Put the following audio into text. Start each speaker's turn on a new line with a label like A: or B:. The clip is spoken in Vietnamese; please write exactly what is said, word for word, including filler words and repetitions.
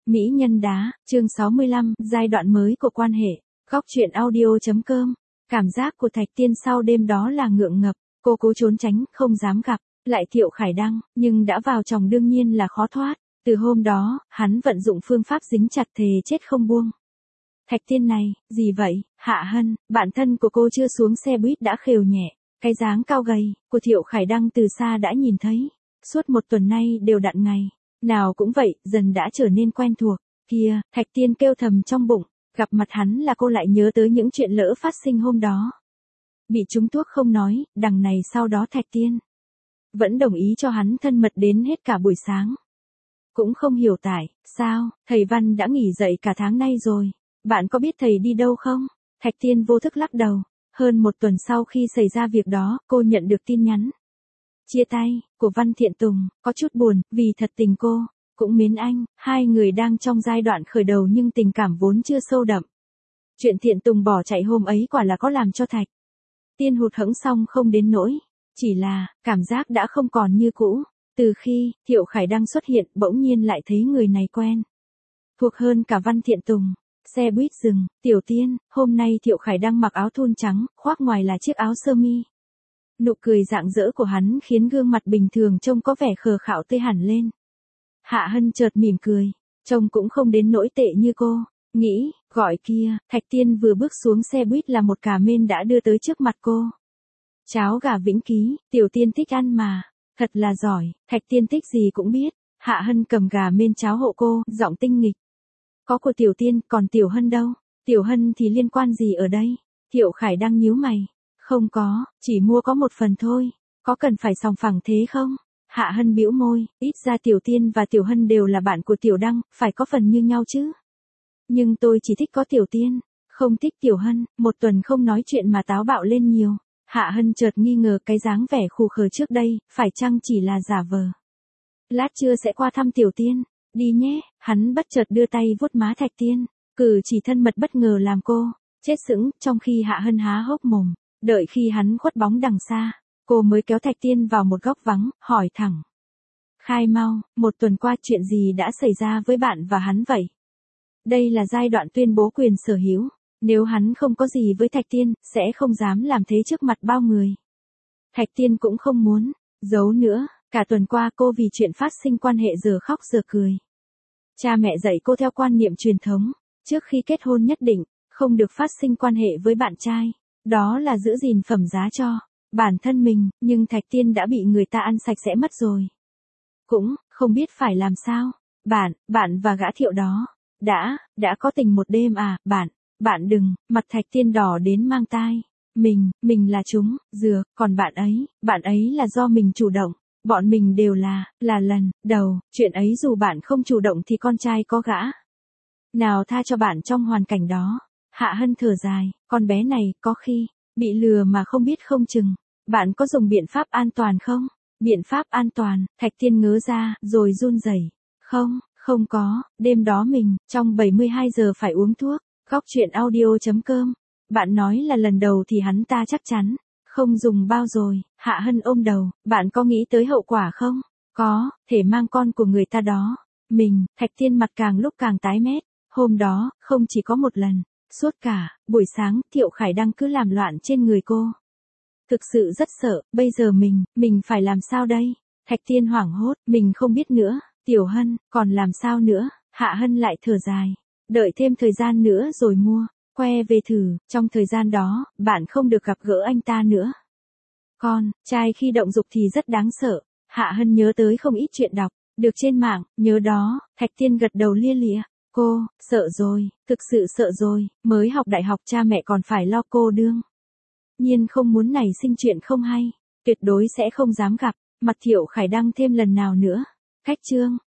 A: Mỹ nhân đá, chương sáu mươi lăm, giai đoạn mới của quan hệ. Góc truyện audio.com. Cảm giác của Thạch Tiên sau đêm đó là ngượng ngập, cô cố trốn tránh, không dám gặp, lại Thiệu Khải Đăng, nhưng đã vào chồng đương nhiên là khó thoát. Từ hôm đó, hắn vận dụng phương pháp dính chặt thề chết không buông. Thạch Tiên này, gì vậy, Hạ Hân, bạn thân của cô chưa xuống xe buýt đã khều nhẹ, cái dáng cao gầy của Thiệu Khải Đăng từ xa đã nhìn thấy, suốt một tuần nay đều đặn ngày. Nào cũng vậy, dần đã trở nên quen thuộc. Kia, Thạch Tiên kêu thầm trong bụng, gặp mặt hắn là cô lại nhớ tới những chuyện lỡ phát sinh hôm đó. Bị trúng thuốc không nói, đằng này sau đó Thạch Tiên vẫn đồng ý cho hắn thân mật đến hết cả buổi sáng. Cũng không hiểu tại sao, thầy Văn đã nghỉ dạy cả tháng nay rồi. Bạn có biết thầy đi đâu không? Thạch Tiên vô thức lắc đầu. Hơn một tuần sau khi xảy ra việc đó, cô nhận được tin nhắn chia tay của Văn Thiện Tùng, có chút buồn, vì thật tình cô cũng mến anh, hai người đang trong giai đoạn khởi đầu nhưng tình cảm vốn chưa sâu đậm. Chuyện Thiện Tùng bỏ chạy hôm ấy quả là có làm cho Thạch Tiên hụt hẫng xong không đến nỗi, chỉ là cảm giác đã không còn như cũ. Từ khi Thiệu Khải Đăng xuất hiện, bỗng nhiên lại thấy người này quen thuộc hơn cả Văn Thiện Tùng. Xe buýt dừng, Tiểu Tiên, hôm nay Thiệu Khải Đăng mặc áo thun trắng, khoác ngoài là chiếc áo sơ mi. Nụ cười rạng rỡ của hắn khiến gương mặt bình thường trông có vẻ khờ khạo tươi hẳn lên. Hạ Hân chợt mỉm cười, trông cũng không đến nỗi tệ như cô nghĩ, gọi kia, Thạch Tiên vừa bước xuống xe buýt là một cà mên đã đưa tới trước mặt cô. Cháo gà Vĩnh Ký, Tiểu Tiên thích ăn mà, thật là giỏi, Thạch Tiên thích gì cũng biết. Hạ Hân cầm gà mên cháo hộ cô, giọng tinh nghịch. Có của Tiểu Tiên, còn Tiểu Hân đâu? Tiểu Hân thì liên quan gì ở đây? Thiệu Khải Đăng nhíu mày. Không có, chỉ mua có một phần thôi. Có cần phải sòng phẳng thế không? Hạ Hân bĩu môi, ít ra Tiểu Tiên và Tiểu Hân đều là bạn của Tiểu Đăng, phải có phần như nhau chứ. Nhưng tôi chỉ thích có Tiểu Tiên, không thích Tiểu Hân. Một tuần không nói chuyện mà táo bạo lên nhiều. Hạ Hân chợt nghi ngờ cái dáng vẻ khù khờ trước đây, phải chăng chỉ là giả vờ. Lát trưa sẽ qua thăm Tiểu Tiên. Đi nhé, hắn bất chợt đưa tay vuốt má Thạch Tiên, cử chỉ thân mật bất ngờ làm cô chết sững, trong khi Hạ Hân há hốc mồm, đợi khi hắn khuất bóng đằng xa, cô mới kéo Thạch Tiên vào một góc vắng, hỏi thẳng. Khai mau, một tuần qua chuyện gì đã xảy ra với bạn và hắn vậy? Đây là giai đoạn tuyên bố quyền sở hữu, nếu hắn không có gì với Thạch Tiên, sẽ không dám làm thế trước mặt bao người. Thạch Tiên cũng không muốn giấu nữa. Cả tuần qua cô vì chuyện phát sinh quan hệ giờ khóc giờ cười. Cha mẹ dạy cô theo quan niệm truyền thống, trước khi kết hôn nhất định, không được phát sinh quan hệ với bạn trai. Đó là giữ gìn phẩm giá cho bản thân mình, nhưng Thạch Tiên đã bị người ta ăn sạch sẽ mất rồi. Cũng, không biết phải làm sao. Bạn, bạn và gã Thiệu đó, đã, đã có tình một đêm à, bạn, bạn đừng, mặt Thạch Tiên đỏ đến mang tai. Mình, mình là chúng, dừa, còn bạn ấy, bạn ấy là do mình chủ động. Bọn mình đều là, là lần đầu, chuyện ấy dù bạn không chủ động thì con trai có gã nào tha cho bạn trong hoàn cảnh đó. Hạ Hân thở dài, con bé này, có khi bị lừa mà không biết không chừng. Bạn có dùng biện pháp an toàn không? Biện pháp an toàn, Thạch Tiên ngớ ra, rồi run rẩy. Không, không có, đêm đó mình, trong bảy mươi hai giờ phải uống thuốc. Góc truyện audio.com. Bạn nói là lần đầu thì hắn ta chắc chắn không dùng bao rồi. Hạ Hân ôm đầu, bạn có nghĩ tới hậu quả không? Có, thể mang con của người ta đó. Mình, Thạch Tiên mặt càng lúc càng tái mét. Hôm đó, không chỉ có một lần, suốt cả buổi sáng, Thiệu Khải Đăng cứ làm loạn trên người cô. Thực sự rất sợ, bây giờ mình, mình phải làm sao đây? Thạch Tiên hoảng hốt, mình không biết nữa. Tiểu Hân, còn làm sao nữa? Hạ Hân lại thở dài, đợi thêm thời gian nữa rồi mua. Que về thử, trong thời gian đó, bạn không được gặp gỡ anh ta nữa. Con, trai khi động dục thì rất đáng sợ. Hạ Hân nhớ tới không ít chuyện đọc được trên mạng, nhớ đó. Thạch Tiên gật đầu lia lịa. Cô, sợ rồi, thực sự sợ rồi, mới học đại học cha mẹ còn phải lo cô đương nhiên không muốn nảy sinh chuyện không hay, tuyệt đối sẽ không dám gặp mặt Thiệu Khải Đăng thêm lần nào nữa. Cách chương